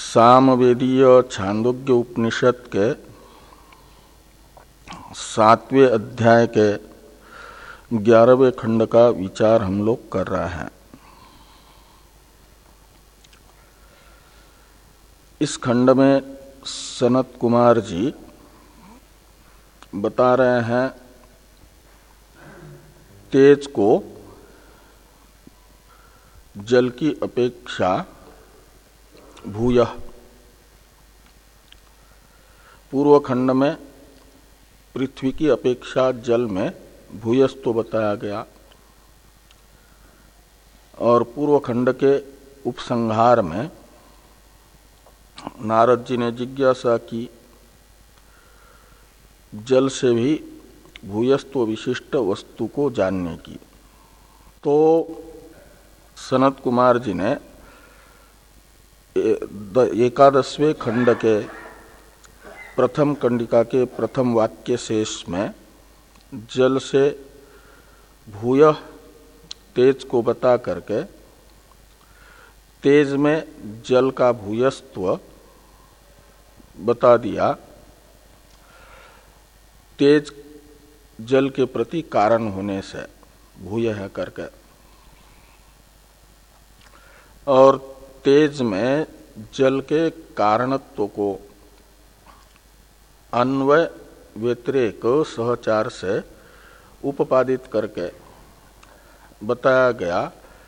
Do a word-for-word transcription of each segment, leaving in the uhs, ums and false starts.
सामवेदीय छांदोग्य उपनिषद के सातवें अध्याय के ग्यारहवें खंड का विचार हम लोग कर रहे हैं। इस खंड में सनत कुमार जी बता रहे हैं तेज को जल की अपेक्षा भूयः, पूर्व खंड में पृथ्वी की अपेक्षा जल में भूयस्तो बताया गया और पूर्व खंड के उपसंहार में नारद जी ने जिज्ञासा की जल से भी भूयस्त्व विशिष्ट वस्तु को जानने की। तो सनत कुमार जी ने एकादशवें खंड के प्रथम कंडिका के प्रथम वाक्य शेष में जल से भूयः तेज को बता करके तेज में जल का भूयस्त्व बता दिया। तेज जल के प्रति कारण होने से भूयः करके, और तेज में जल के कारणत्व को अन्वय व्यतिरेक सहचार से उपपादित करके बताया गया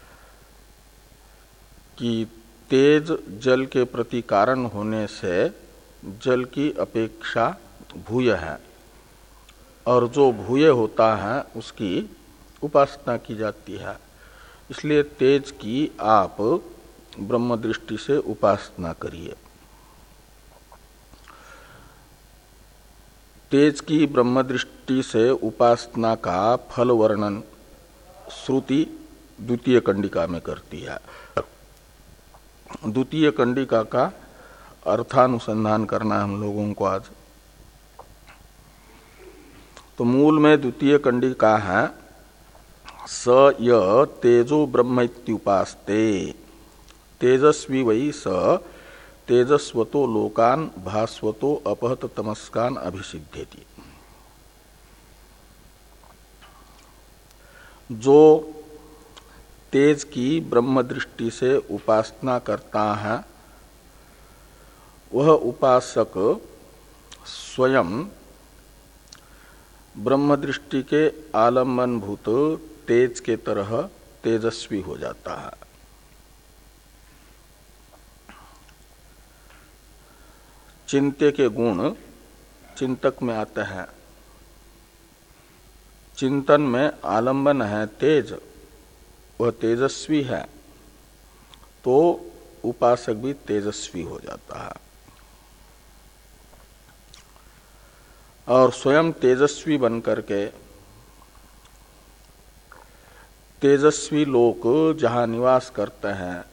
कि तेज जल के प्रति कारण होने से जल की अपेक्षा भूय है और जो भूय होता है उसकी उपासना की जाती है। इसलिए तेज की आप ब्रह्म दृष्टि से उपासना करिए। तेज की ब्रह्म दृष्टि से उपासना का फल वर्णन श्रुति द्वितीय कंडिका में करती है। द्वितीय कंडिका का अर्थानुसंधान करना है हम लोगों को आज। तो मूल में द्वितीय कंडिका है स य तेजो ब्रह्म इत्युपास्ते तेजस्वी वै स तेजस्वतो लोकान भास्वतो अपहत तमस्कान अभिसिद्धेति। जो तेज की ब्रह्म दृष्टि से उपासना करता है वह उपासक स्वयं ब्रह्म दृष्टि के आलम्बनभूत तेज के तरह तेजस्वी हो जाता है। चिंत्य के गुण चिंतक में आते हैं। चिंतन में आलंबन है तेज, वह तेजस्वी है तो उपासक भी तेजस्वी हो जाता है। और स्वयं तेजस्वी बनकर के तेजस्वी लोग जहाँ निवास करते हैं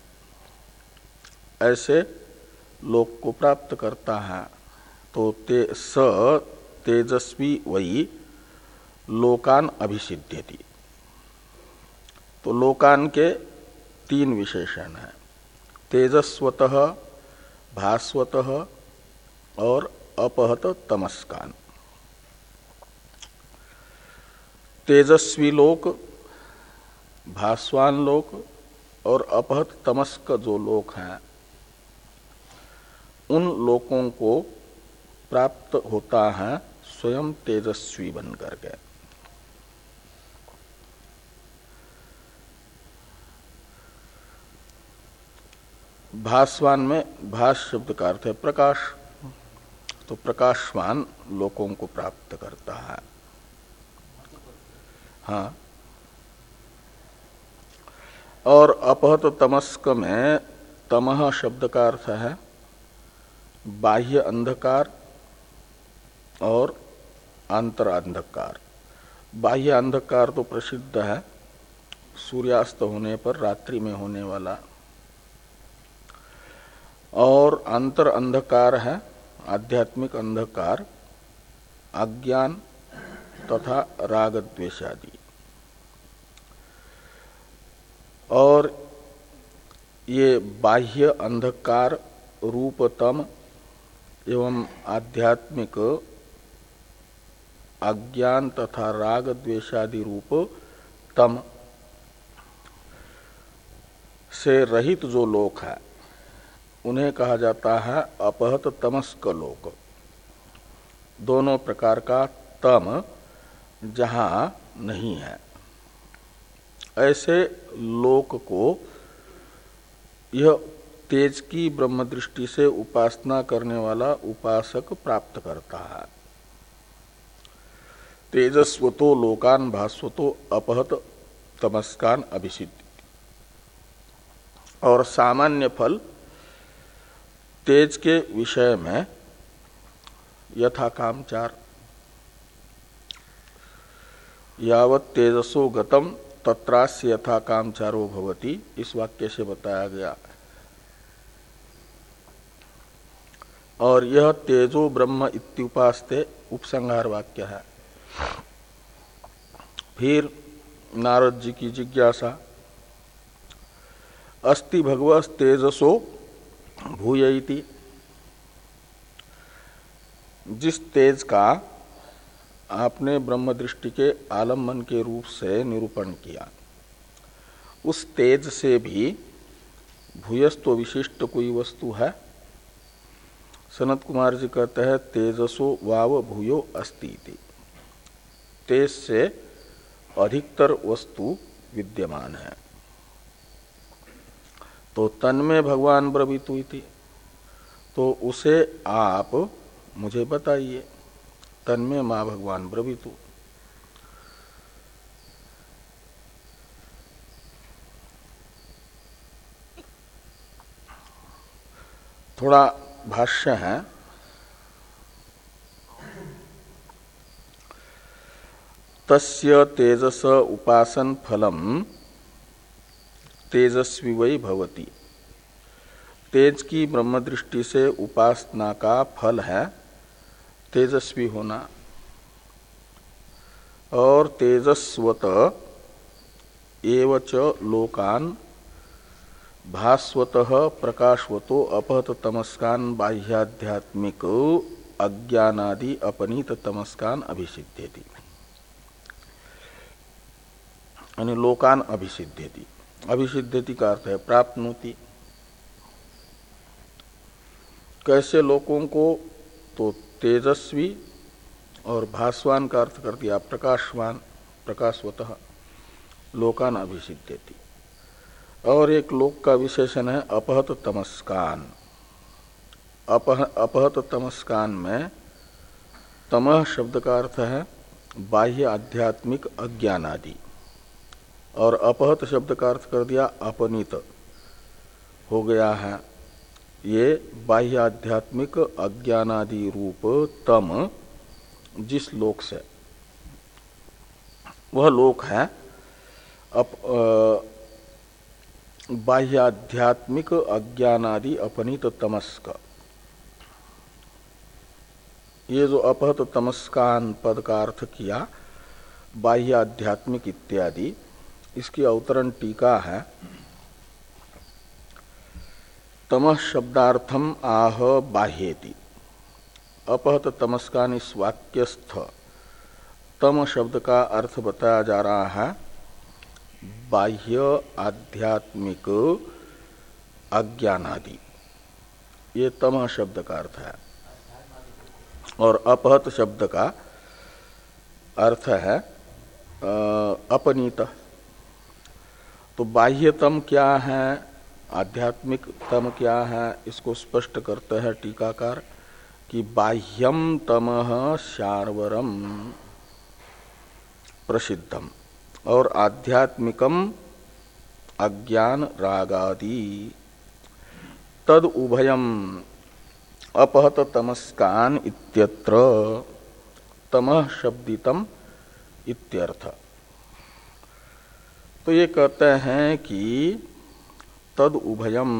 ऐसे लोक को प्राप्त करता है। तो ते, स तेजस्वी वही लोकान अभिसिद्धेति। तो लोकान के तीन विशेषण हैं, तेजस्वतः, भास्वतः और अपहत तमस्कान। तेजस्वी लोक, भास्वान लोक और अपहत तमस्क जो लोक हैं उन लोकों को प्राप्त होता है स्वयं तेजस्वी बन करके। भास्वान में भास शब्द का अर्थ है प्रकाश, तो प्रकाशवान लोकों को प्राप्त करता है। हाँ, और अपहत तमस्क में तमह शब्द का अर्थ है बाह्य अंधकार और आंतर अंधकार। बाह्य अंधकार तो प्रसिद्ध है, सूर्यास्त होने पर रात्रि में होने वाला, और आंतर अंधकार है आध्यात्मिक अंधकार, अज्ञान तथा राग द्वेष आदि। और ये बाह्य अंधकार रूपतम एवं आध्यात्मिक अज्ञान तथा राग द्वेषादि रूप तम से रहित जो लोक है उन्हें कहा जाता है अपहत तमस्क लोक। दोनों प्रकार का तम जहां नहीं है ऐसे लोक को यह तेज की ब्रह्म दृष्टि से उपासना करने वाला उपासक प्राप्त करता है। तेजस्वतो लोकान भास्वतो अपहत तमस्कान अभिसिद्धि। और सामान्य फल तेज के विषय में यथा कामचार, यावत तेजसो गतम तत्रास्य यथा कामचारो भवति, इस वाक्य से बताया गया। और यह तेजो ब्रह्म इत्युपास्ते उपसंहार वाक्य है। फिर नारद जी की जिज्ञासा, अस्ति भगवस् तेजसो भूयैति। जिस तेज का आपने ब्रह्म दृष्टि के आलम्बन के रूप से निरूपण किया, उस तेज से भी भूयस्तो विशिष्ट कोई वस्तु है? सनत कुमार जी कहते हैं तेजसो वाव भूयो अस्ति। तेज से अधिकतर वस्तु विद्यमान है। तो तन्मे भगवान ब्रवीतु इति, तो उसे आप मुझे बताइए। तन्मे मां भगवान ब्रवीतु। थोड़ा भाष्य है। तस्य तेजस उपासन फलम तेजस्वी वै भवति। तेज की ब्रह्म दृष्टि से उपासना का फल है तेजस्वी होना। और तेजस्वत एवच लोकान भास्वतः प्रकाशवतो अपहत तमस्कान बाह्याध्यात्मिक अज्ञानादि अपनीत तमस्कान अभिसिद्धेति। यानी लोकान अभिसिद्धेति। अभिसिद्धेति का अर्थ है प्राप्नोति। कैसे लोकों को? तो तेजस्वी और भास्वान का अर्थ कर दिया प्रकाशवान, प्रकाशवतः लोकान अभिसिद्धेति। और एक लोक का विशेषण है अपहत तमस्कान। अपह, अपहत तमस्कान में तमह शब्द का अर्थ है बाह्य आध्यात्मिक अज्ञान आदि, और अपहत शब्द का अर्थ कर दिया अपनीत हो गया है। ये बाह्य आध्यात्मिक अज्ञानादि रूप तम जिस लोक से, वह लोक है अप बाह्य आध्यात्मिक अज्ञानादि अपनीत तमस्क। ये जो अपहत तमस्कान पद का अर्थ किया बाह्य आध्यात्मिक इत्यादि, इसकी अवतरण टीका है। तमः शब्दार्थम आह बाह्येति। अपहत तमस्कान इस वाक्यस्थ तम शब्द का अर्थ बताया जा रहा है बाह्य आध्यात्मिक अज्ञानादि। ये तम शब्द का अर्थ है। और अपहत शब्द का अर्थ है अपनीत। तो बाह्यतम क्या है, आध्यात्मिक तम क्या है, इसको स्पष्ट करते हैं टीकाकार कि बाह्यम तमः शार्वरम प्रसिद्धम और आध्यात्मिकम अज्ञान रागादि तद उभयम अपहत तमस्कान इत्यत्र तमः शब्दितम इत्यर्थ। तो ये कहते हैं कि तद उभयम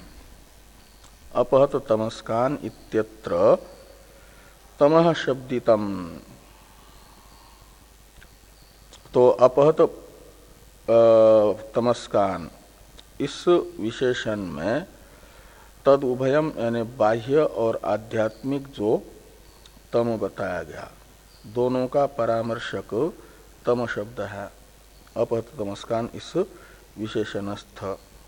अपहत तमस्कान इत्यत्र तमः शब्दितम। तो अपहत तमस्कान इस विशेषण में तद उभयम यानी बाह्य और आध्यात्मिक जो तम बताया गया, दोनों का परामर्शक तम शब्द है, अपहत तमस्कान इस विशेषणस्थ।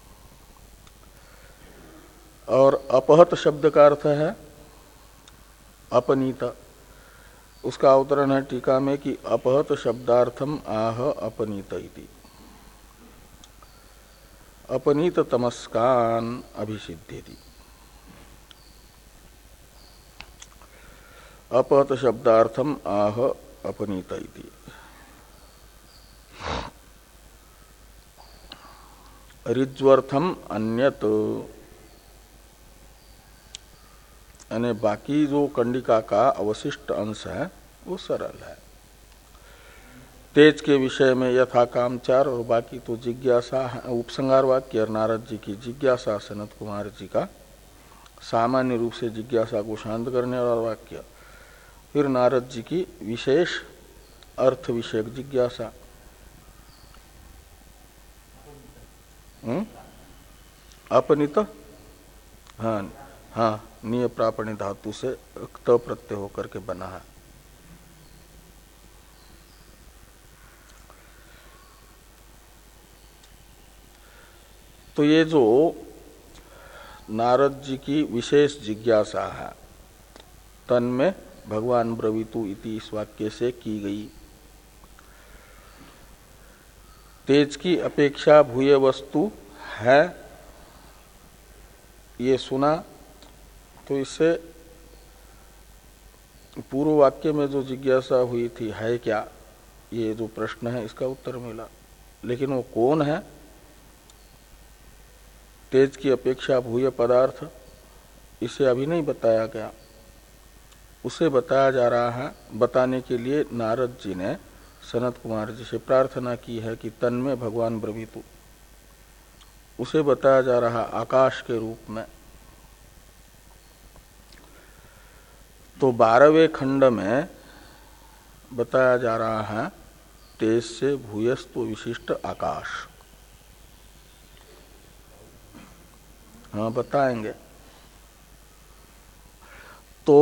और अपहत शब्द का अर्थ है अपनीत। उसका अवतरण है टीका में कि अपहत शब्दार्थम आह अपनीत इति। अपनीत तमस्कान अभिसिद्धेति। अपहत शब्दार्थम आह अपनीत इति। ऋज्वर्थम अन्यत यानी बाकी जो कंडिका का अवशिष्ट अंश है वो सरल है। तेज के विषय में यथा कामचार और बाकी तो जिज्ञासा, उपसंहार वाक्य और नारद जी की जिज्ञासा, सनत कुमार जी का सामान्य रूप से जिज्ञासा को शांत करने वाला वाक्य, फिर नारद जी की विशेष अर्थ विषयक जिज्ञासा। अपनित, हाँ हाँ, निय प्रापणी धातु से त प्रत्यय होकर के बना है। तो ये जो नारद जी की विशेष जिज्ञासा है, तन में भगवान ब्रवीतु इति इस वाक्य से की गई। तेज की अपेक्षा भूय वस्तु है, ये सुना तो इससे पूर्व वाक्य में जो जिज्ञासा हुई थी है क्या, ये जो प्रश्न है इसका उत्तर मिला। लेकिन वो कौन है? तेज की अपेक्षा भूय पदार्थ, इसे अभी नहीं बताया गया, उसे बताया जा रहा है। बताने के लिए नारद जी ने सनत कुमार जी से प्रार्थना की है कि तन में भगवान ब्रवीतु, उसे बताया जा रहा आकाश के रूप में। तो बारहवें खंड में बताया जा रहा है तेज से भूयस्व विशिष्ट आकाश। हाँ बताएंगे। तो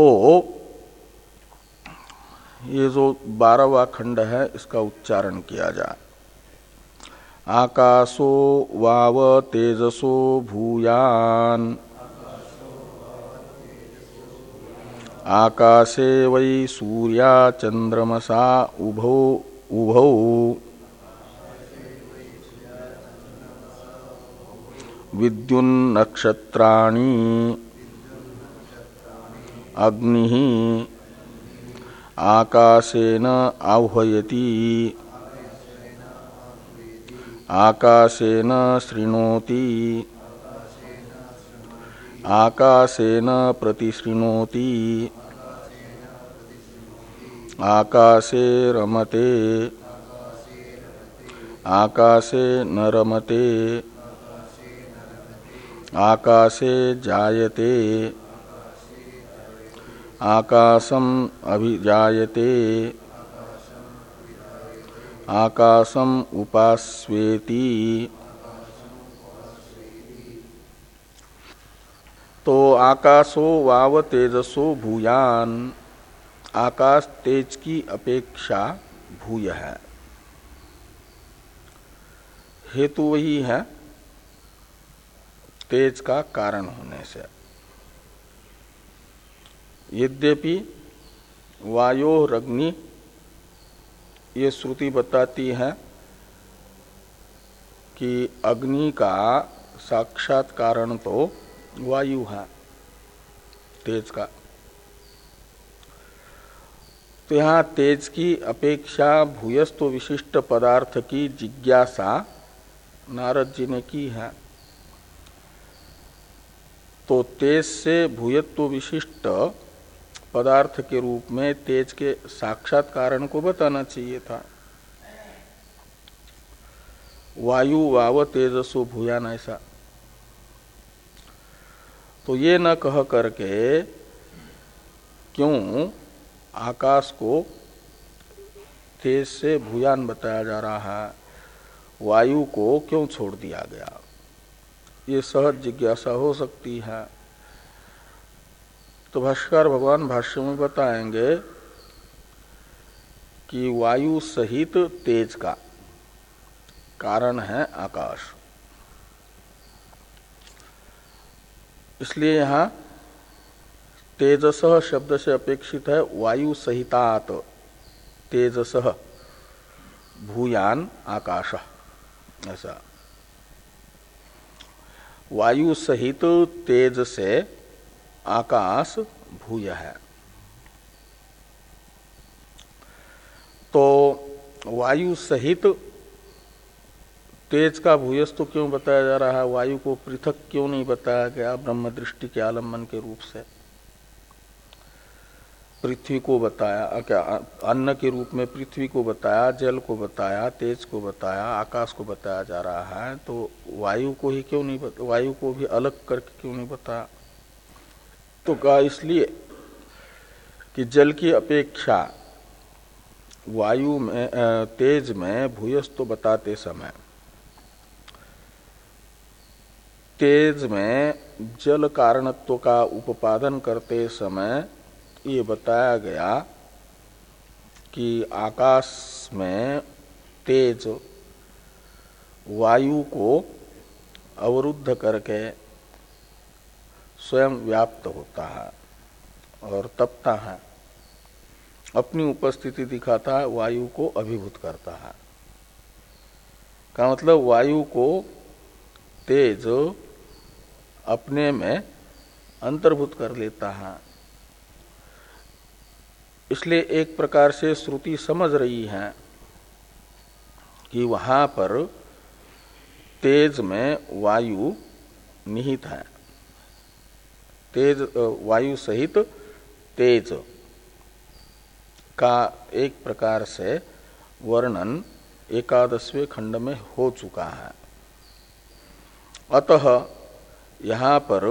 ये जो बारहवां खंड है इसका उच्चारण किया जाए। आकाशो वाव तेजसो भूयान आकाशे वै सूर्या चंद्रमसा उभौ उभौ विद्युन्नक्षत्राणि अग्निः आकाशेन आह्वयति आकाशेन शृणोति आकाशेन प्रतिशृणोति आकाशे रमते आकाशे न रमते आकाशे जायते आकाशम अभिजायते आकाशम उपास्वेति। तो आकाशो वाव तेजसो भूयान, आकाश तेज की अपेक्षा भूय है। हेतु वही है तेज का कारण होने से। यद्यपि वायोरग्नि ये श्रुति बताती है कि अग्नि का साक्षात कारण तो वायु है तेज का। तो यहाँ तेज की अपेक्षा भूयस्व विशिष्ट पदार्थ की जिज्ञासा नारद जी ने की है। तो तेज से भूयत्व विशिष्ट पदार्थ के रूप में तेज के साक्षात कारण को बताना चाहिए था। वायु वाव तेजसो भूयान ऐसा तो ये न कह करके क्यों आकाश को तेज से भूयान बताया जा रहा है, वायु को क्यों छोड़ दिया गया, ये सहज जिज्ञासा हो सकती है। तो भाष्यकार भगवान भाष्य में बताएंगे कि वायु सहित तेज का कारण है आकाश। इसलिए यहां तेजसः शब्द से अपेक्षित है वायु सहितात तेजसः भूयान आकाश, ऐसा। वायु सहित तेज से आकाश भूय है। तो वायु सहित तेज का भूयस तो क्यों बताया जा रहा है? वायु को पृथक क्यों नहीं बताया गया ब्रह्म दृष्टि के आलम्बन के रूप से? पृथ्वी को बताया, क्या अन्न के रूप में पृथ्वी को बताया, जल को बताया, तेज को बताया, आकाश को बताया जा रहा है, तो वायु को ही क्यों नहीं बता, वायु को भी अलग करके क्यों नहीं बताया? तो कहा इसलिए कि जल की अपेक्षा वायु में तेज में भूयस तो बताते समय तेज में जल कारणत्व का उपादान करते समय ये बताया गया कि आकाश में तेज वायु को अवरुद्ध करके स्वयं व्याप्त होता है और तपता है, अपनी उपस्थिति दिखाता है, वायु को अभिभूत करता है। का मतलब वायु को तेज अपने में अंतर्भूत कर लेता है। इसलिए एक प्रकार से श्रुति समझ रही है कि वहां पर तेज में वायु निहित है, तेज वायु सहित तेज का एक प्रकार से वर्णन एकादशवें खंड में हो चुका है। अतः यहाँ पर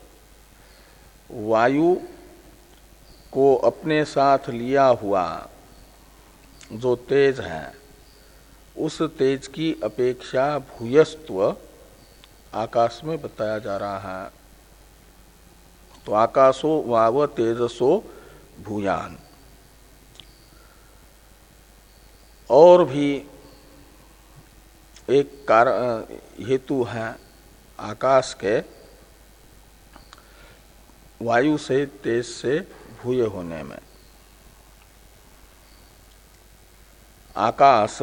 वायु को अपने साथ लिया हुआ जो तेज है उस तेज की अपेक्षा भूयस्त्व आकाश में बताया जा रहा है। तो आकाशो वाव तेजसो भूयान। और भी एक कारण हेतु है आकाश के वायु से तेज से भूय होने में। आकाश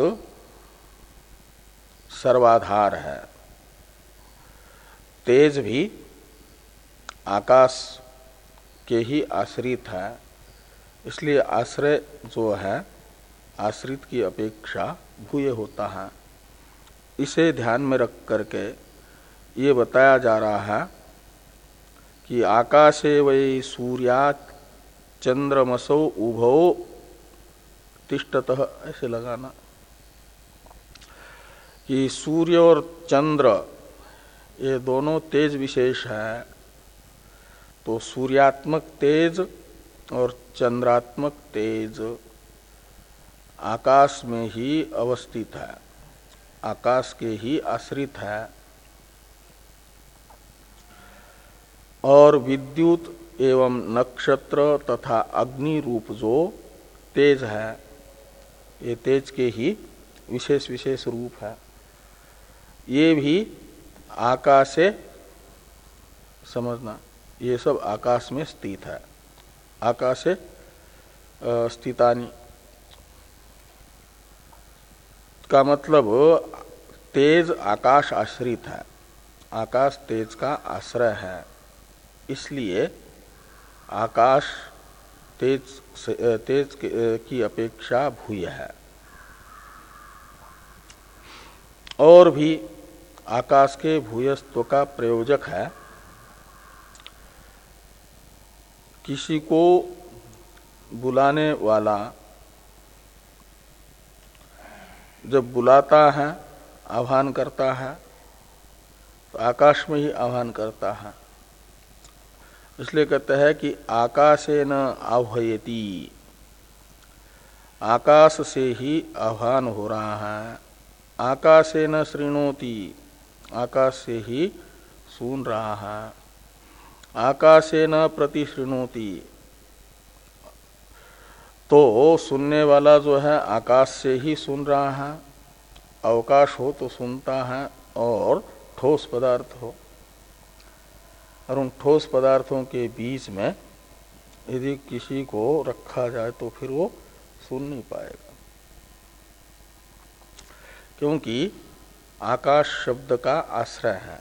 सर्वाधार है, तेज भी आकाश के ही आश्रित है, इसलिए आश्रय जो है आश्रित की अपेक्षा भूय होता है। इसे ध्यान में रख करके ये बताया जा रहा है कि आकाशे वै सूर्यात् चंद्रमसौ उभौ तिष्ठतः, ऐसे लगाना कि सूर्य और चंद्र ये दोनों तेज विशेष है। तो सूर्यात्मक तेज और चंद्रात्मक तेज आकाश में ही अवस्थित है, आकाश के ही आश्रित है। और विद्युत एवं नक्षत्र तथा अग्नि रूप जो तेज है ये तेज के ही विशेष विशेष रूप है। ये भी आकाश से समझना, ये सब आकाश में स्थित है। आकाश से स्थितानि का मतलब तेज आकाश आश्रित है, आकाश तेज का आश्रय है, इसलिए आकाश तेज तेज की अपेक्षा भूय है। और भी आकाश के भूयस्त्व का प्रयोजक है। किसी को बुलाने वाला जब बुलाता है, आह्वान करता है, तो आकाश में ही आह्वान करता है। इसलिए कहते हैं कि आकाशेन आह्वयति, आकाश से ही आह्वान हो रहा है। आकाशेन शृणोति, आकाश से ही सुन रहा है। आकाशे न प्रतिशृणोति, तो सुनने वाला जो है आकाश से ही सुन रहा है, अवकाश हो तो सुनता है, और ठोस पदार्थ हो, और उन ठोस पदार्थों के बीच में यदि किसी को रखा जाए तो फिर वो सुन नहीं पाएगा, क्योंकि आकाश शब्द का आश्रय है।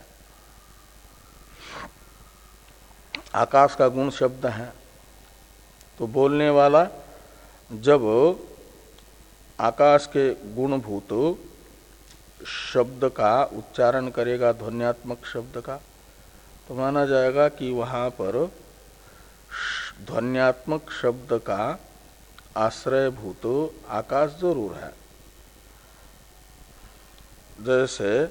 आकाश का गुण शब्द है, तो बोलने वाला जब आकाश के गुणभूत शब्द का उच्चारण करेगा, ध्वन्यात्मक शब्द का, तो माना जाएगा कि वहां पर ध्वन्यात्मक शब्द का आश्रयभूत आकाश जरूर है। जैसे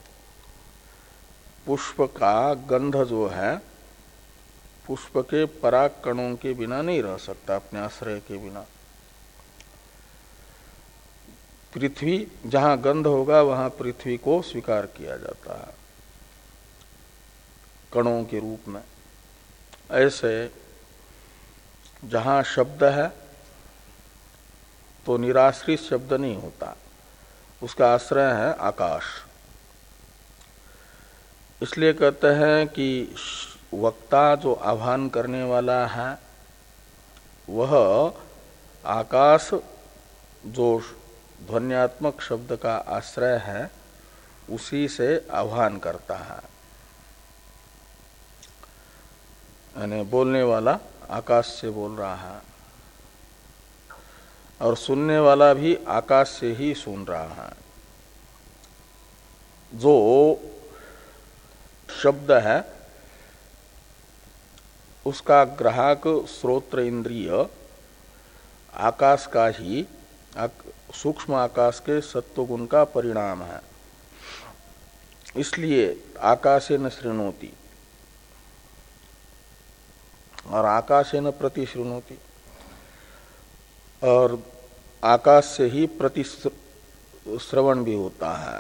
पुष्प का गंध जो है पुष्प के पराग कणों के बिना नहीं रह सकता, अपने आश्रय के बिना। पृथ्वी जहां गंध होगा वहां पृथ्वी को स्वीकार किया जाता है कणों के रूप में। ऐसे जहां शब्द है तो निराश्रित शब्द नहीं होता, उसका आश्रय है आकाश। इसलिए कहते हैं कि वक्ता जो आह्वान करने वाला है वह आकाश जो ध्वन्यात्मक शब्द का आश्रय है उसी से आह्वान करता है, यानी बोलने वाला आकाश से बोल रहा है और सुनने वाला भी आकाश से ही सुन रहा है। जो शब्द है उसका ग्राहक श्रोत्र इंद्रिय आकाश का ही सूक्ष्म आकाश के सत्वगुण का परिणाम है। इसलिए आकाशे न शृणोति और आकाशे न प्रतिशृणोति, और आकाश से ही प्रतिश्रवण भी होता है।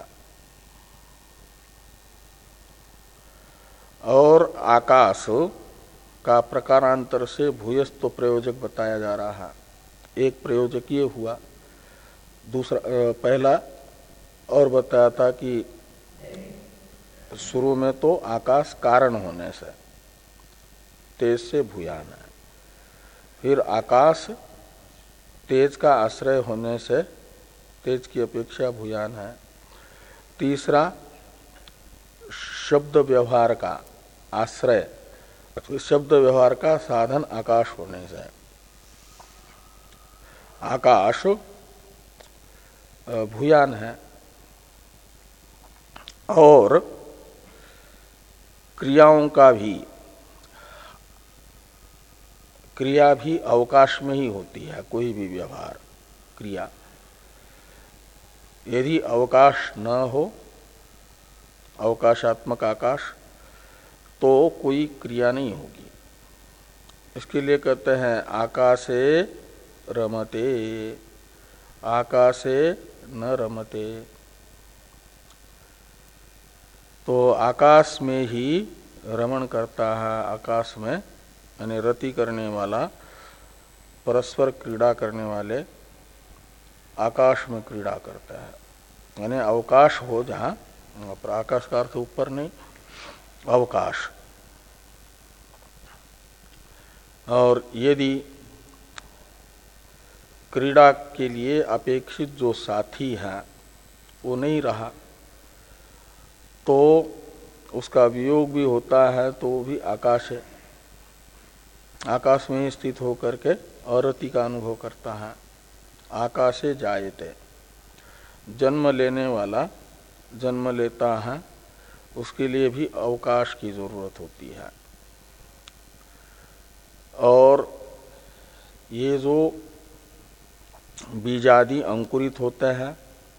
और आकाश का प्रकारांतर से भूयस्त्व प्रयोजक बताया जा रहा है। एक प्रयोजक ये हुआ, दूसरा पहला और बताया था कि शुरू में तो आकाश कारण होने से तेज से भूयान है, फिर आकाश तेज का आश्रय होने से तेज की अपेक्षा भूयान है, तीसरा शब्द व्यवहार का आश्रय शब्द व्यवहार का साधन आकाश होने से आकाश भूयान है, और क्रियाओं का भी क्रिया भी अवकाश में ही होती है। कोई भी व्यवहार क्रिया यदि अवकाश न हो, अवकाशात्मक आकाश, तो कोई क्रिया नहीं होगी। इसके लिए कहते हैं आकाशे रमते, आकाशे न रमते। तो आकाश में ही रमण करता है, आकाश में यानी रति करने वाला, परस्पर क्रीड़ा करने वाले आकाश में क्रीड़ा करता है। यानी अवकाश हो जहाँ, आकाश का अर्थ ऊपर नहीं, अवकाश। और यदि क्रीड़ा के लिए अपेक्षित जो साथी है वो नहीं रहा तो उसका वियोग भी होता है, तो वो भी आकाश है। आकाश में स्थित होकर के अरति का अनुभव करता है। आकाशे जायते, जन्म लेने वाला जन्म लेता है, उसके लिए भी अवकाश की जरूरत होती है। और ये जो बीजादि अंकुरित होते हैं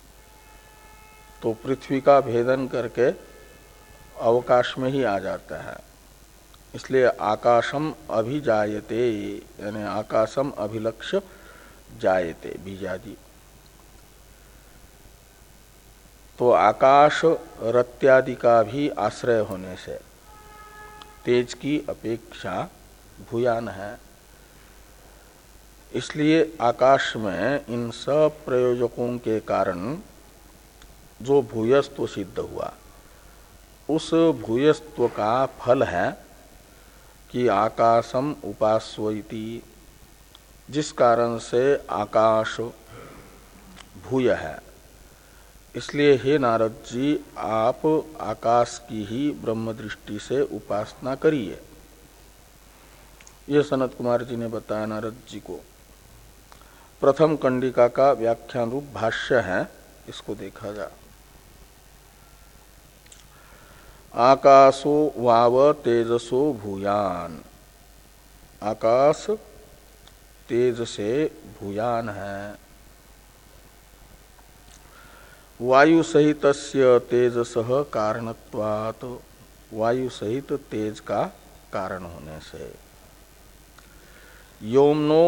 तो पृथ्वी का भेदन करके अवकाश में ही आ जाता है। इसलिए आकाशम अभिजायते, यानी आकाशम अभिलक्ष्य जायते बीजादि। तो आकाश रत्यादि का भी आश्रय होने से तेज की अपेक्षा भूयान है। इसलिए आकाश में इन सब प्रयोजकों के कारण जो भूयस्त्व सिद्ध हुआ, उस भूयस्त्व का फल है कि आकाशम उपास्वइति, जिस कारण से आकाश भूय है। इसलिए हे नारद जी, आप आकाश की ही ब्रह्म दृष्टि से उपासना करिए। ये सनत कुमार जी ने बताया नारद जी को। प्रथम कंडिका का व्याख्यान रूप भाष्य है, इसको देखा जा। आकाशो वाव तेजसो भूयान, आकाश तेज से भूयान है। वायु सहित तेजसः कारणत्वात्, वायु सहित तेज का कारण होने से। योमनो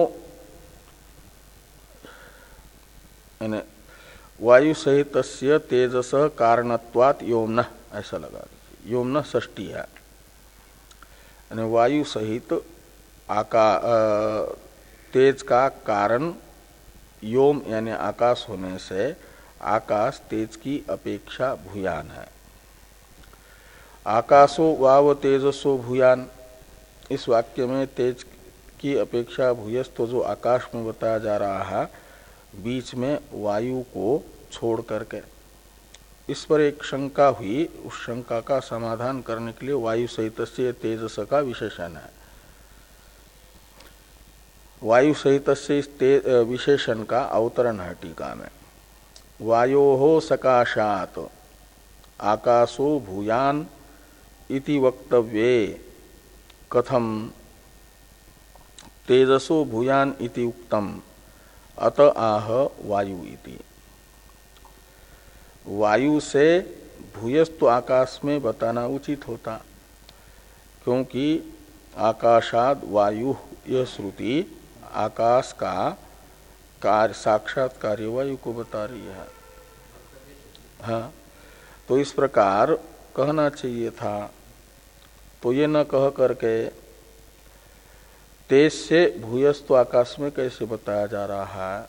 यानी वायु सहित तेजसः कारणत्वात् योमन, ऐसा लगा दीजिए। योमन षष्ठी है, यानी वायु सहित आका तेज का कारण योम यानी आकाश होने से आकाश तेज की अपेक्षा भूयान है। आकाशो वाव तेजसो भूयान, इस वाक्य में तेज की अपेक्षा भूयस्थ जो आकाश में बताया जा रहा है, बीच में वायु को छोड़ करके। इस पर एक शंका हुई, उस शंका का समाधान करने के लिए वायु सहित तेजस का विशेषण है। वायु सहित इस विशेषण का अवतरण है टीका में। वायोः सकाशात् आकाशो भूयान इति वक्तव्ये कथम तेजसो भूयान इति उक्तम अत आह वायु इति। वायु से भूयस्तु आकाश में बताना उचित होता, क्योंकि आकाशाद वायु यह श्रुति आकाश का कार्य साक्षात कार्य वायु को बता रही है। हाँ, तो इस प्रकार कहना चाहिए था। तो ये न कह करके तेज से भूयस्तु आकाश में कैसे बताया जा रहा है,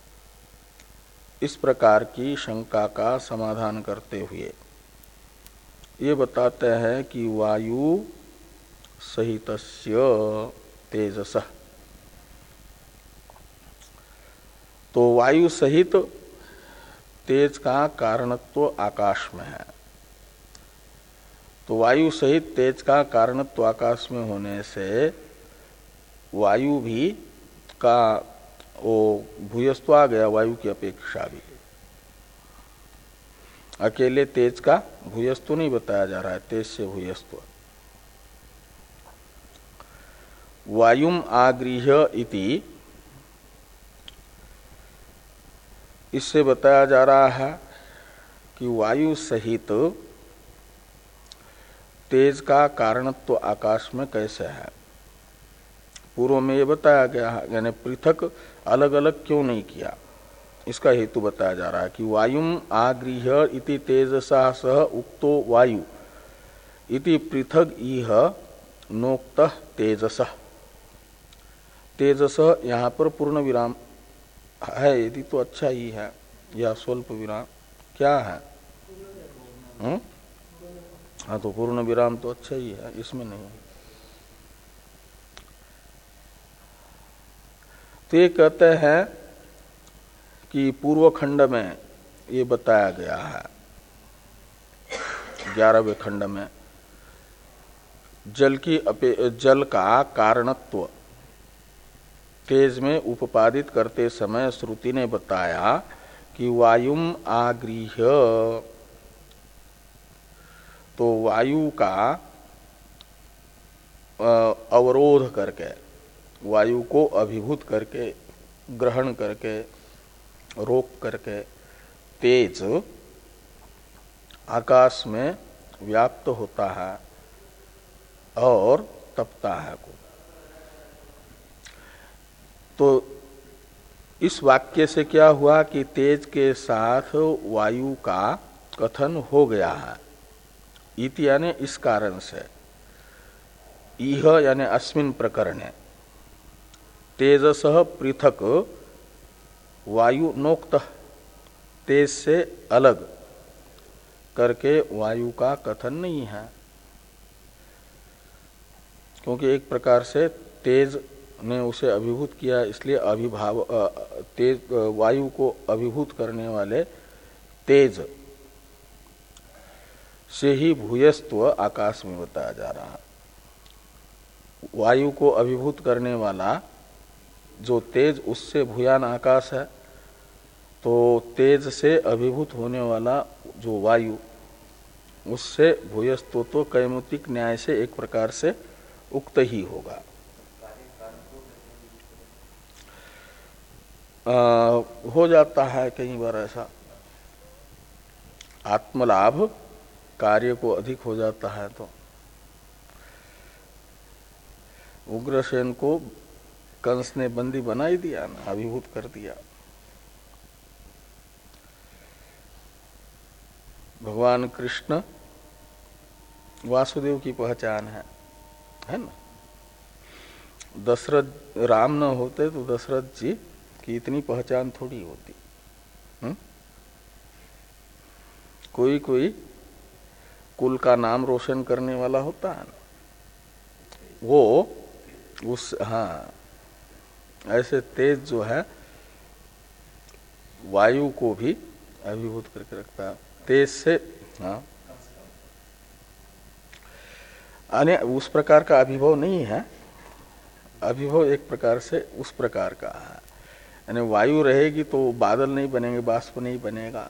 इस प्रकार की शंका का समाधान करते हुए ये बताते हैं कि वायु सहितस्य तेजसः, तो वायु सहित तेज का कारणत्व आकाश में है। तो वायु सहित तेज का कारणत्व आकाश में होने से वायु भी का वो भूयस्त्व आ गया, वायु की अपेक्षा भी। अकेले तेज का भूयस्त्व नहीं बताया जा रहा है, तेज से भूयस्त्व। वायुम आगृह्य इति, इससे बताया जा रहा है कि वायु सहित तेज का कारणत्व आकाश में कैसे है। पूर्व में ये बताया गया है, यानी पृथक अलग अलग क्यों नहीं किया, इसका हेतु बताया जा रहा है कि वायुम आगृह्य इति तेजसा सह उक्तो वायु इति पृथक इह नोक्तः तेजसः। तेजसः यहाँ पर पूर्ण विराम है यदि तो अच्छा ही है, या स्वल्प विराम क्या है? हम्म, हाँ, तो पूर्ण विराम तो अच्छा ही है, इसमें नहीं। तो ये कहते हैं कि पूर्व खंड में ये बताया गया है, ग्यारहवें खंड में जल की अपे जल का कारणत्व तेज में उपपादित करते समय श्रुति ने बताया कि वायुम आगृह्य, तो वायु का अवरोध करके, वायु को अभिभूत करके, ग्रहण करके, रोक करके तेज आकाश में व्याप्त होता है और तपता है को। तो इस वाक्य से क्या हुआ कि तेज के साथ वायु का कथन हो गया है, इति यानी इस कारण से। इह यानी अस्मिन् प्रकरणे तेजसः पृथक वायु नोक्त, तेज से अलग करके वायु का कथन नहीं है, क्योंकि एक प्रकार से तेज ने उसे अभिभूत किया, इसलिए अभिभाव तेज वायु को अभिभूत करने वाले तेज से ही भूयस्त्व आकाश में बताया जा रहा है। वायु को अभिभूत करने वाला जो तेज, उससे भूयान आकाश है। तो तेज से अभिभूत होने वाला जो वायु, उससे भूयस्त्व तो कैमुतिक न्याय से एक प्रकार से उक्त ही होगा। आ, हो जाता है कई बार ऐसा, आत्मलाभ कार्य को अधिक हो जाता है। तो उग्रसेन को कंस ने बंदी बना ही दिया ना, अभिभूत कर दिया। भगवान कृष्ण वासुदेव की पहचान है, है ना। दशरथ राम न होते तो दशरथ जी की इतनी पहचान थोड़ी होती। हुँ? कोई कोई कुल का नाम रोशन करने वाला होता है ना, वो उस हाँ ऐसे तेज जो है वायु को भी अभिभूत करके रखता है। तेज से हाँ अन्य उस प्रकार का अभिभव नहीं है, अभिभव एक प्रकार से उस प्रकार का है। यानी वायु रहेगी तो बादल नहीं बनेंगे, बाष्प नहीं बनेगा।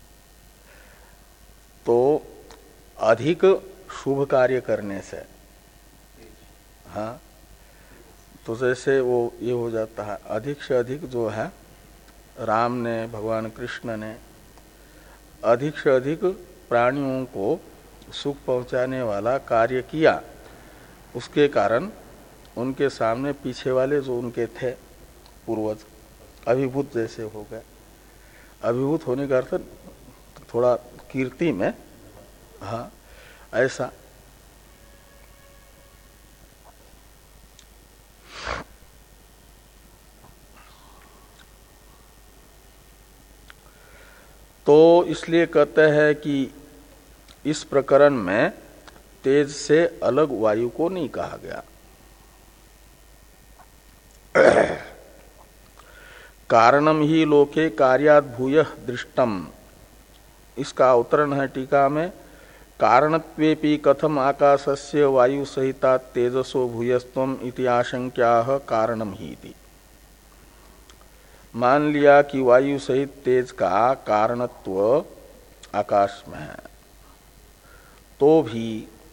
तो अधिक शुभ कार्य करने से हाँ, तो जैसे वो ये हो जाता है, अधिक से अधिक जो है राम ने, भगवान कृष्ण ने अधिक से अधिक प्राणियों को सुख पहुंचाने वाला कार्य किया, उसके कारण उनके सामने पीछे वाले जो उनके थे पूर्वज अभिभूत जैसे हो गए। अभिभूत होने का अर्थ थोड़ा कीर्ति में हाँ ऐसा। तो इसलिए कहते हैं कि इस प्रकरण में तेज से अलग वायु को नहीं कहा गया। कारणम ही लोके कार्यात् भूयः दृष्टम, इसका अवतरण है टीका में। कारणत्वेपि कथम आकाशस्य वायु सहिता तेजसो भूयस्त्वम इति आशंक्याः कारणम ही इति। मान लिया कि वायु सहित तेज का कारणत्व आकाश में है, तो भी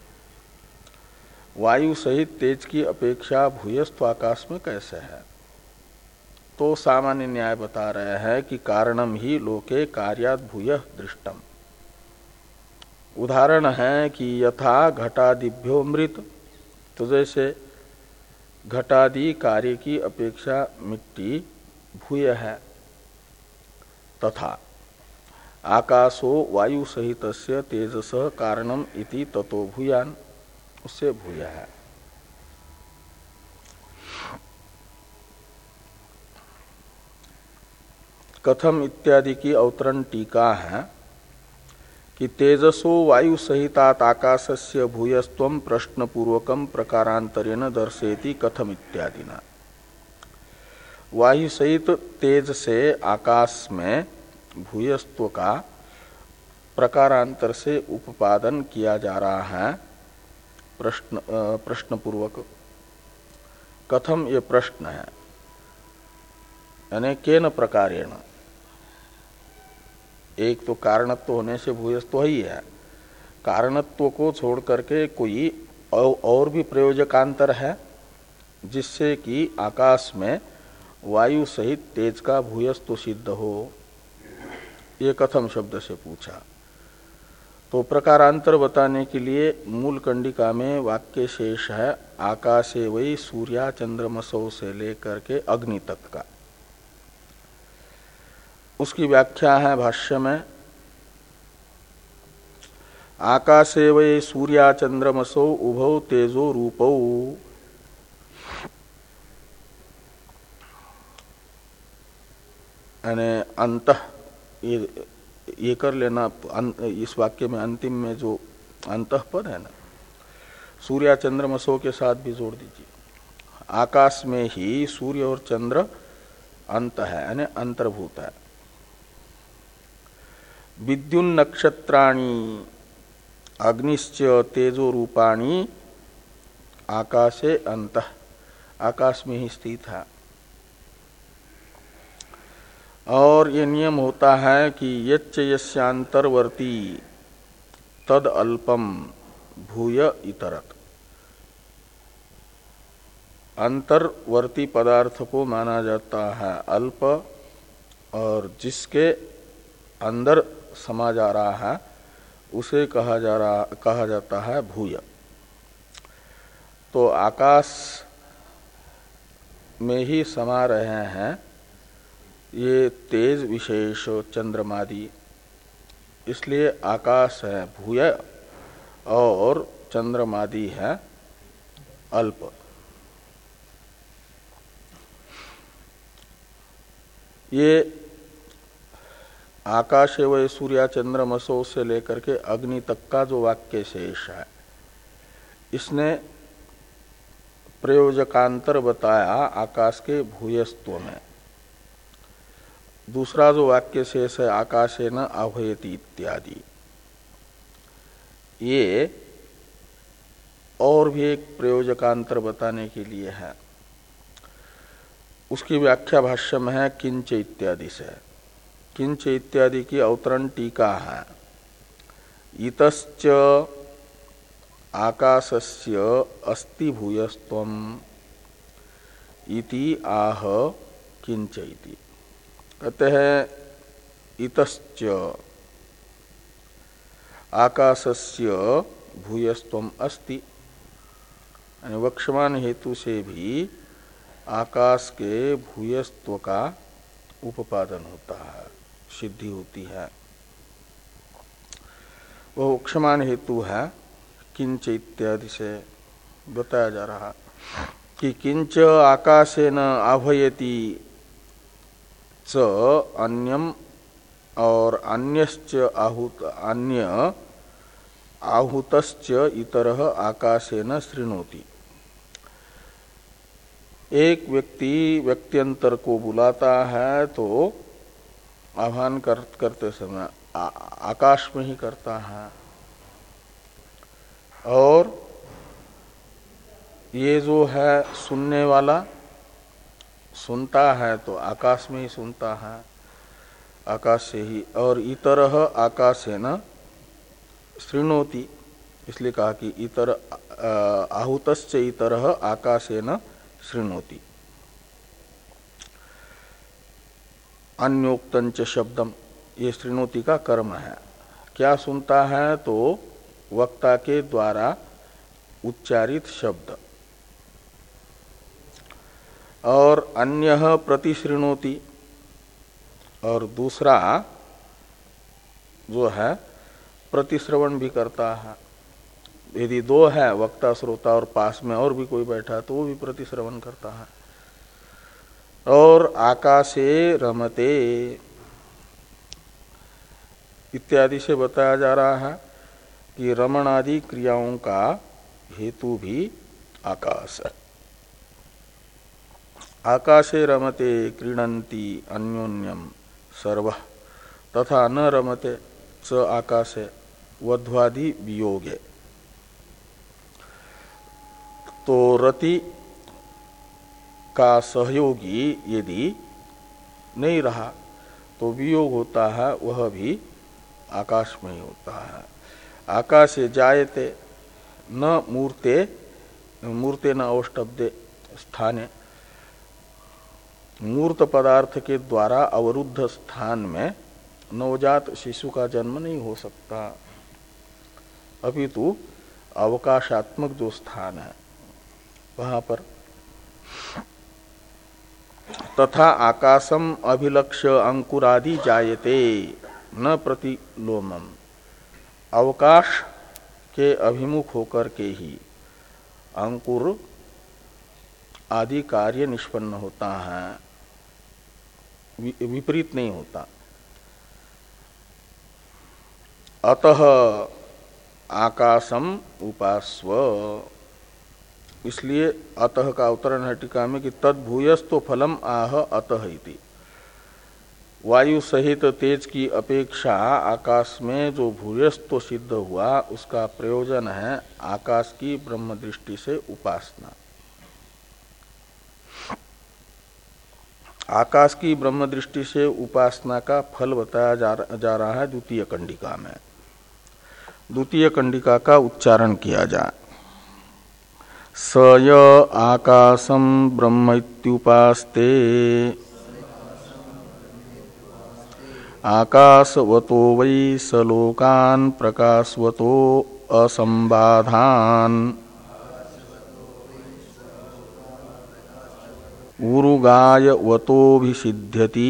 वायु सहित तेज की अपेक्षा भूयस्त्व आकाश में कैसे है? तो सामान्य न्याय बता रहे हैं कि कारणम ही लोके कार्यात् भूयः दृष्टम। उदाहरण है कि यथा घटादिभ्यो मृत, तो जैसे घटादि कार्य की अपेक्षा मिट्टी भूय है, तथा आकाशो वायु सहितस्य तेजसः कारणम इति ततो भूयान, उससे भूय है। कथम इत्यादि की अवतरण टीका है कि तेजसो वायु सहितात आकाशस्य भूयस्त्वम प्रश्नपूर्वकम प्रकारांतरेण दर्शयति कथम इत्यादिना। वायु सहित तेज से आकाश में भूयस्त्व का प्रकारांतर से उपादन किया जा रहा है प्रश्न प्रश्नपूर्वक। कथम ये प्रश्न है, यानी केन प्रकारेण। एक तो कारणत्व होने से भूयस्त्व ही है, कारणत्व को छोड़ करके कोई और भी प्रयोजकांतर है जिससे कि आकाश में वायु सहित तेज का भूयस्त्व सिद्ध हो, ये कथम शब्द से पूछा। तो प्रकारांतर बताने के लिए मूल कंडिका में वाक्य शेष है आकाशे वही सूर्या चंद्रमसो से लेकर के अग्नि तक का। उसकी व्याख्या है भाष्य में, आकाशे वै सूर्या चंद्रमसो उभौ तेजो रूपौ। यानी अंत ये, ये कर लेना। इस वाक्य में अंतिम में जो अंतः पद है ना, सूर्या चंद्रमसो के साथ भी जोड़ दीजिए। आकाश में ही सूर्य और चंद्र अंत है, यानी अंतर्भूत है। विद्युन नक्षत्राणि अग्निश्च तेजो रूपाणि आकाशे अंतः, आकाश में ही स्थित है। और ये नियम होता है कि यच्च यस्यांतर्वर्ती तद अल्पम भूय इतरत। अंतर्वर्ती पदार्थ को माना जाता है अल्प, और जिसके अंदर समा जा रहा है उसे कहा जा रहा कहा जाता है भूय। तो आकाश में ही समा रहे हैं ये तेज विशेष चंद्रमादि, इसलिए आकाश है भूय और चंद्रमादि है अल्प। ये आकाशे वै सूर्या चंद्रमसो से लेकर के अग्नि तक का जो वाक्य शेष है, इसने प्रयोजकांतर बताया आकाश के भूयस्त्व में। दूसरा जो वाक्य शेष है आकाशे न आभयति इत्यादि, ये और भी एक प्रयोजकांतर बताने के लिए है। उसकी व्याख्या भाष्य में है किंच इत्यादि से। किंच इत्यादि की अवतरण टीका है। इतश्च आकाशस्य अस्ति भूयस्त्वम इति आह किंच इति। कहते हैं इतश्च आकाशस्य भूयस्त्वम अस्ति, वक्ष्यमाण हेतु से भी आकाश के भूयस्त्व का उपादन होता है, सिद्धि होती है। वह वक्ष्यमाण हेतु है किंच इत्यादि से बताया जा रहा कि किंच आकाशेन आभयति च अन्यम और अन्यश्च आहुत अन्य आहुतश्च इतरः आकाशेन शृणोति। एक व्यक्ति व्यक्त्यंतर को बुलाता है तो आह्वान कर, करते समय आ, आकाश में ही करता है, और ये जो है सुनने वाला सुनता है तो आकाश में ही सुनता है, आकाश से ही। और इतरः आकाशेन शृणोति, इसलिए कहा कि इतर आहुतश्च इतरः आकाशेन शृणोति। अन्योक्तंच शब्दम, ये शृणोति का कर्म है। क्या सुनता है? तो वक्ता के द्वारा उच्चारित शब्द। और अन्यः प्रतिशृणोति, और दूसरा जो है प्रतिश्रवण भी करता है। यदि दो है वक्ता श्रोता और पास में और भी कोई बैठा तो वो भी प्रतिश्रवण करता है। और आकाशे रमते इत्यादि से बताया जा रहा है कि रमण आदि क्रियाओं का हेतु भी आकाश है। आकाशे रमते क्रीडन्ति अन्योन्यम सर्वः तथा न रमते च आकाशे वध्वादि वियोगे। तो रति का सहयोगी यदि नहीं रहा तो वियोग होता है, वह भी आकाश में ही होता है। आकाशे जायते न मूर्ते मूर्ते न अवष्टब्दे स्थाने, मूर्त पदार्थ के द्वारा अवरुद्ध स्थान में नवजात शिशु का जन्म नहीं हो सकता, अपितु अवकाशात्मक जो स्थान है वहां पर। तथा आकाशम अभिलक्ष्य अंकुरादि जायते न प्रतिलोमम, अवकाश के अभिमुख होकर के ही अंकुर आदि कार्य निष्पन्न होता है, विपरीत नहीं होता। अतः आकाशम उपास्व, इसलिए अतः का उत्तरण है टीका में कि तद भूयस्तो फलम आह अतः इति। वायु सहित तेज की अपेक्षा आकाश में जो भूयस्तो सिद्ध हुआ उसका प्रयोजन है आकाश की ब्रह्म दृष्टि से उपासना। आकाश की ब्रह्म दृष्टि से उपासना का फल बताया जा, जा रहा है द्वितीय कंडिका में। द्वितीय कंडिका का उच्चारण किया जाए। स य आकाशम ब्रह्मैत्युपास्ते आकाशवतो वै स लोकान् प्रकाशवतो असंबाधान् उरुगायवतोभिसिध्यति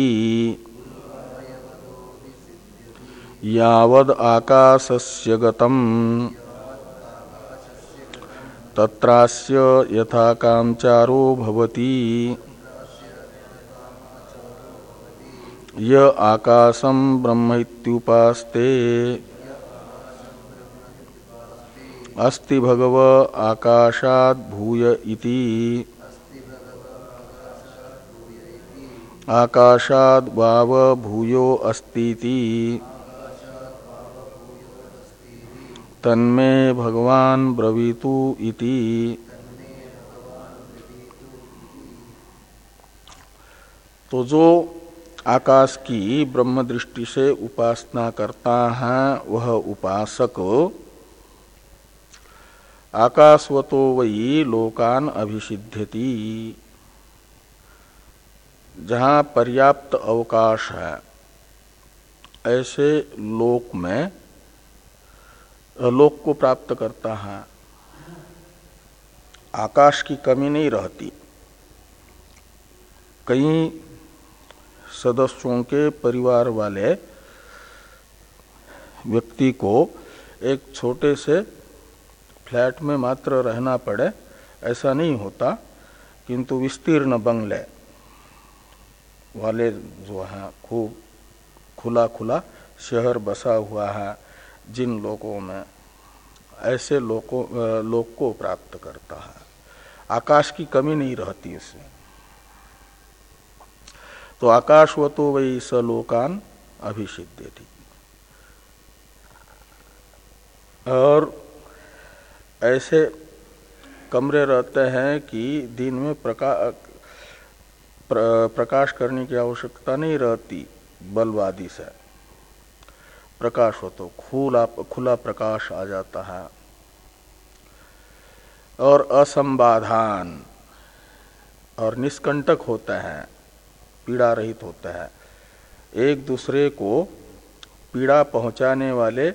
यावद् आकाशस्य गतम् तत्रास्य यथा कामचारो भवति य आकाशं ब्रह्मैत्युपास्ते अस्ति भगव आकाशाद् भूय इति आकाशाद् वाव भूयो अस्तीति तन्मे भगवान ब्रवीतु इति। तो जो आकाश की ब्रह्म दृष्टि से उपासना करता है वह उपासक आकाशवतो वही लोकान अभिसिध्यति, जहाँ पर्याप्त अवकाश है ऐसे लोक में लोक को प्राप्त करता है। आकाश की कमी नहीं रहती। कई सदस्यों के परिवार वाले व्यक्ति को एक छोटे से फ्लैट में मात्र रहना पड़े ऐसा नहीं होता, किंतु विस्तीर्ण बंगले वाले जो है खूब खुला खुला शहर बसा हुआ है जिन लोगों में, ऐसे लोगों लोक को प्राप्त करता है। आकाश की कमी नहीं रहती इसमें। तो आकाशवतो वै स लोकान अभिसिध्यति। और ऐसे कमरे रहते हैं कि दिन में प्रका, प्र, प्रकाश करने की आवश्यकता नहीं रहती, बल्ब से प्रकाश हो तो खुला खुला प्रकाश आ जाता है। और असंबाधान और निष्कंटक होते हैं, पीड़ा रहित होता है। एक दूसरे को पीड़ा पहुंचाने वाले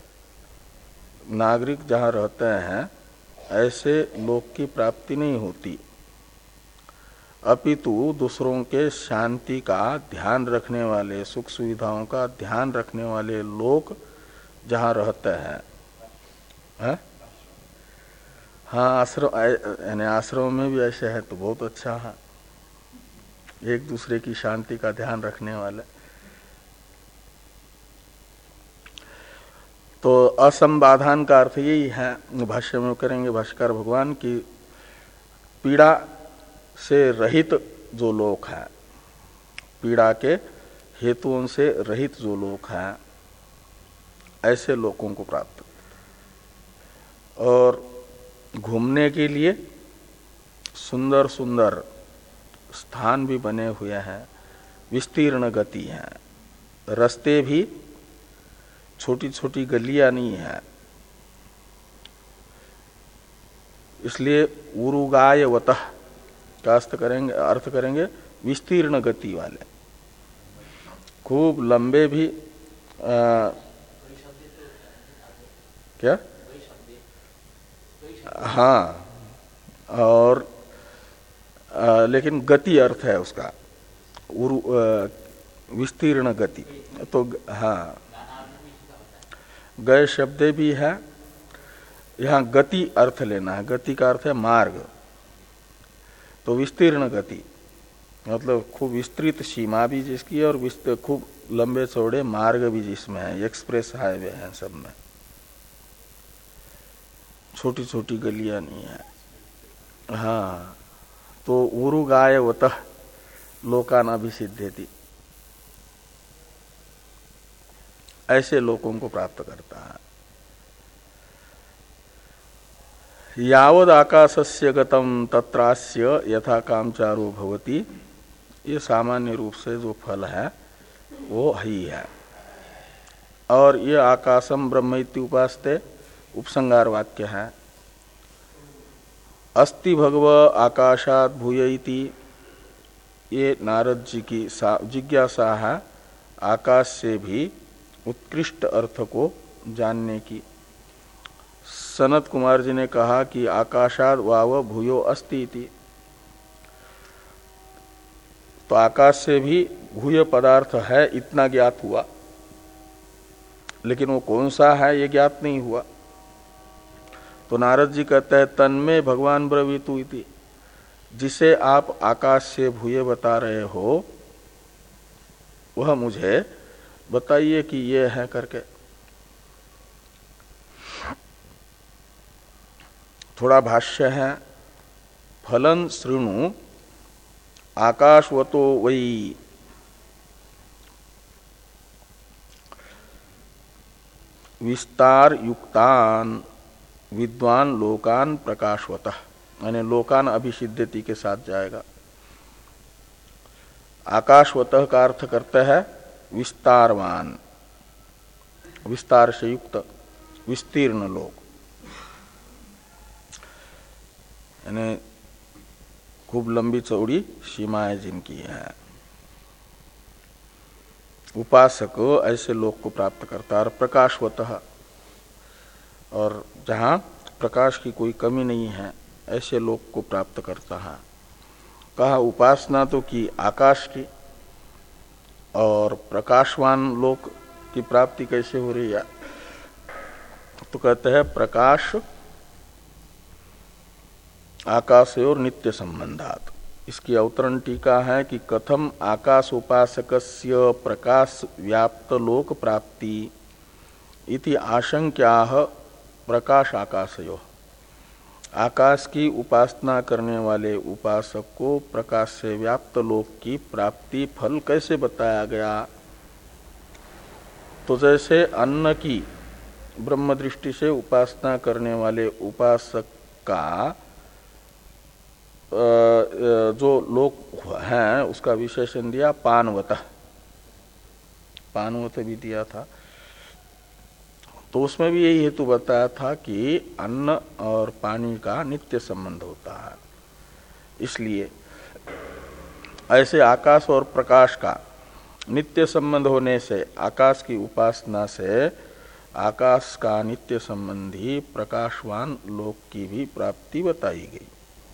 नागरिक जहाँ रहते हैं ऐसे लोक की प्राप्ति नहीं होती, अपितु दूसरों के शांति का ध्यान रखने वाले, सुख सुविधाओं का ध्यान रखने वाले लोग जहाँ रहते हैं, है? हाँ, आश्रम यानी आश्रम में भी ऐसे है तो बहुत अच्छा है, एक दूसरे की शांति का ध्यान रखने वाले। तो असंबाधान का अर्थ यही है, भाष्य में करेंगे भाष्यकार भगवान की पीड़ा से रहित जो लोक है, पीड़ा के हेतुओं से रहित जो लोक है ऐसे लोगों को प्राप्त। और घूमने के लिए सुंदर सुंदर स्थान भी बने हुए हैं, विस्तीर्ण गति है, रास्ते भी छोटी छोटी गलियां नहीं है। इसलिए उरुगायवतः का अर्थ करेंगे अर्थ करेंगे विस्तीर्ण गति वाले, खूब लंबे भी आ, क्या हाँ, और आ, लेकिन गति अर्थ है उसका उरु, आ, विस्तीर्ण गति। तो हाँ गए शब्द भी है, यहाँ गति अर्थ लेना है। गति का अर्थ है मार्ग, तो विस्तीर्ण गति मतलब खूब विस्तृत सीमा भी जिसकी है और खूब लंबे चौड़े मार्ग भी जिसमें है, एक्सप्रेस हाईवे है सब में, छोटी छोटी गलियां नहीं है। हाँ, तो उरुगायवतः लोकान अभिसिद्धेति, ऐसे लोगों को प्राप्त करता है। यावद आकाशस्य गतम तत्रास्य यथा कामचारो भवति, ये सामान्य रूप से जो फल है वो ही है। और ये आकाशम ब्रह्म इति उपास्ते उपसंगार वाक्य है। अस्ति भगव आकाशात भूय इति, ये नारद जी की जिज्ञासा है आकाश से भी उत्कृष्ट अर्थ को जानने की। सनत कुमार जी ने कहा कि आकाशात वाव भूयो अस्ति इति, तो आकाश से भी भूय पदार्थ है इतना ज्ञात हुआ, लेकिन वो कौन सा है ये ज्ञात नहीं हुआ। तो नारद जी कहते हैं तन्मे भगवान ब्रवीतु इति, जिसे आप आकाश से भूय बता रहे हो वह मुझे बताइए कि ये है करके। थोड़ा भाष्य है। फलन शृणु आकाशवतो वै, विस्तार युक्तान विद्वान लोकान प्रकाशवतः, यानी लोकान अभिसिद्धति के साथ जाएगा। आकाशवतः का अर्थ करते हैं विस्तारवान, विस्तार से युक्त, विस्तीर्ण लोक, यानी खूब लंबी चौड़ी सीमाएं जिनकी है। उपासक ऐसे लोक को प्राप्त करता है। और प्रकाशवतः, और जहाँ प्रकाश की कोई कमी नहीं है ऐसे लोक को प्राप्त करता है। कहा उपासना तो की आकाश की, और प्रकाशवान लोक की प्राप्ति कैसे हो रही है, तो कहते हैं प्रकाश आकाश और नित्य संबंधात। इसकी अवतरण टीका है कि कथम आकाशोपासकस्य प्रकाश व्याप्त लोक प्राप्ति इति आशंक्याः प्रकाश आकाशयो। आकाश की उपासना करने वाले उपासक को प्रकाश से व्याप्त लोक की प्राप्ति फल कैसे बताया गया। तो जैसे अन्न की ब्रह्म दृष्टि से उपासना करने वाले उपासक का जो लोक है उसका विशेषण दिया पानवत, पानवत भी दिया था। तो उसमें भी यही हेतु बताया था कि अन्न और पानी का नित्य संबंध होता है। इसलिए ऐसे आकाश और प्रकाश का नित्य संबंध होने से आकाश की उपासना से आकाश का नित्य संबंधी प्रकाशवान लोक की भी प्राप्ति बताई गई।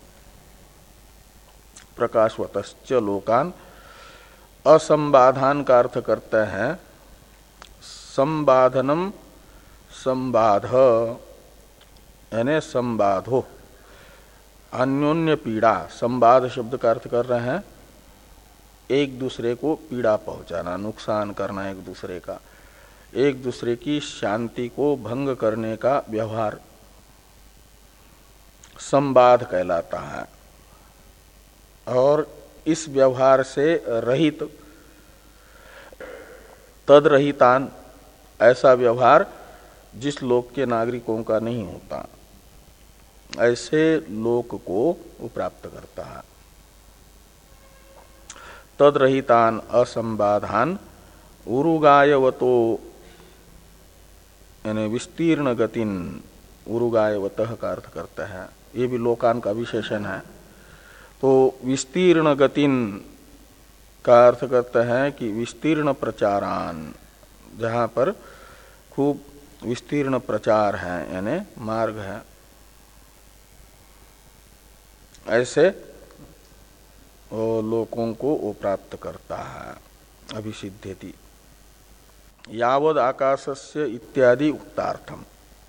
प्रकाशवतश्च लोकान, असंबाधान का अर्थ करते हैं संबाधनम, संबाध यानी संबाधो, अन्योन्य पीड़ा। संबाध शब्द का अर्थ कर रहे हैं एक दूसरे को पीड़ा पहुंचाना, नुकसान करना एक दूसरे का, एक दूसरे की शांति को भंग करने का व्यवहार संबाध कहलाता है। और इस व्यवहार से रहित, तद रहितान, ऐसा व्यवहार जिस लोक के नागरिकों का नहीं होता, ऐसे लोक को वो प्राप्त करता है। तद रहितान असंबाधान उरुगायवतो, यानी विस्तीर्ण गतिन, उरुगायवतः का अर्थ करते हैं। ये भी लोकान का विशेषण है। तो विस्तीर्ण गतिन का अर्थ करते हैं कि विस्तीर्ण प्रचारान, जहाँ पर खूब विस्तीर्ण प्रचार है यानी मार्ग है, ऐसे वो लोगों को वो प्राप्त करता है, अभिसिद्धेति। यावद आकाशस्य इत्यादि उक्तार्थम।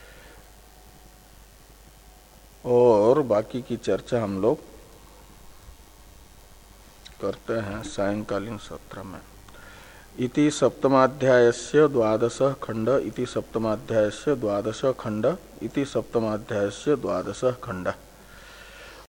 और बाकी की चर्चा हम लोग करते हैं सायंकालीन सत्र में। इति सप्तमाध्यायस्य द्वादश खंड इति सप्तमाध्यायस्य द्वादश खंड इति सप्तमाध्यायस्य द्वादश खंड।